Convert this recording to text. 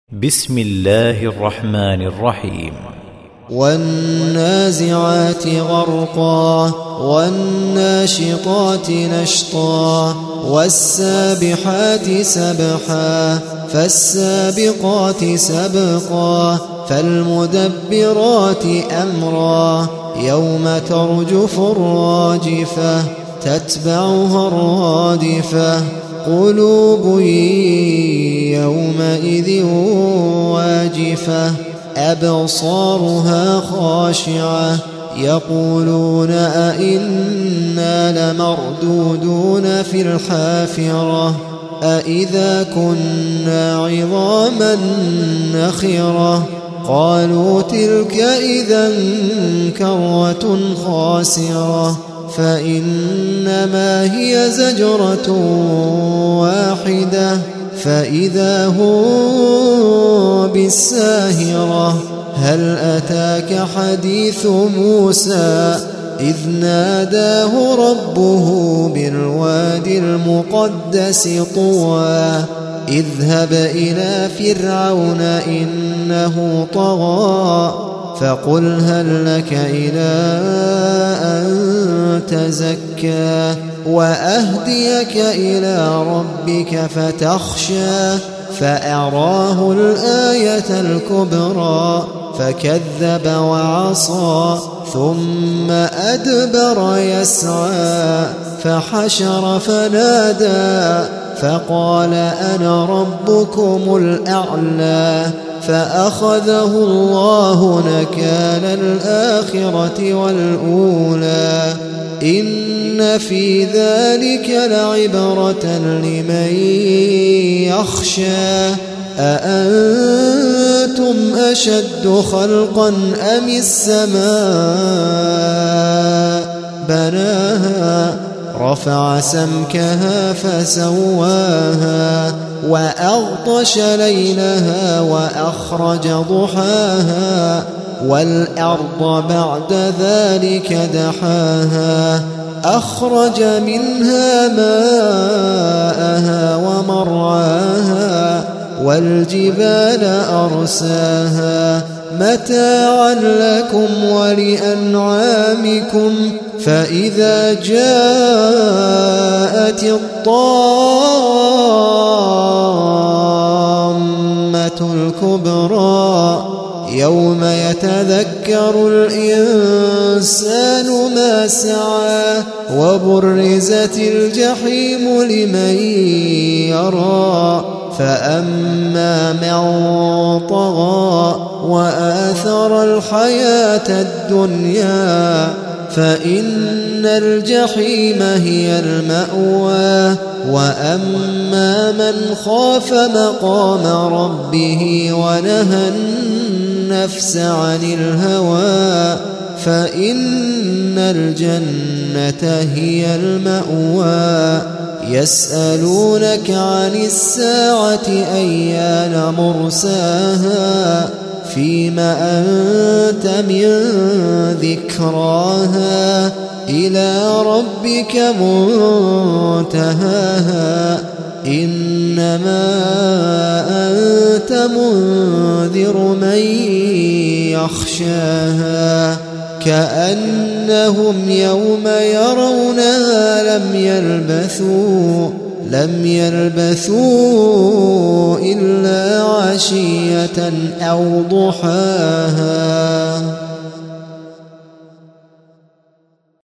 بسم الله الرحمن الرحيم. والنازعات غرقا والناشطات نشطا والسابحات سبحا فالسابقات سبقا فالمدبرات أمرا يوم ترجف الراجفة تتبعها الرادفة قلوب يومئذ واجفة أبصارها خاشعة يقولون أئنا لمردودون في الحافرة أئذا كنا عظاما نخرة قالوا تلك إذا كرة خاسرة فإنما هي زجرة واحدة فإذا هم بالساهرة هل أتاك حديث موسى إذ ناداه ربه بالوادي المقدس طوى اذهب إلى فرعون إنه طغى فقل هل لك إلى أن تزكى وأهديك إلى ربك فتخشى فأراه الآية الكبرى فكذب وعصى ثم أدبر يسعى فحشر فنادى فقال أنا ربكم الأعلى فأخذه الله نكال الآخرة والأولى إن في ذلك لعبرة لمن يخشى أأنتم أشد خلقا أم السماء بناها رفع سمكها فسواها وأغطش ليلها وأخرج ضحاها والأرض بعد ذلك دحاها أخرج منها ماءها ومرعاها والجبال أرساها متاعا لكم ولأنعامكم فإذا جاءت الطامة الكبرى يوم يتذكر الإنسان ما سعى وبرزت الجحيم لمن يرى فأما من طغى وآثر الحياة الدنيا فإن الجحيم هي المأوى وأما من خاف مقام ربه ونهى النفس عن الهوى فإن الجنة هي المأوى يسألونك عن الساعة أيان مرساها فيما أنت من ذكراها إلى ربك منتهاها إنما أنت منذر من يخشاها كأنهم يوم يرونها لم يلبثوا إلا عشية أو ضحاها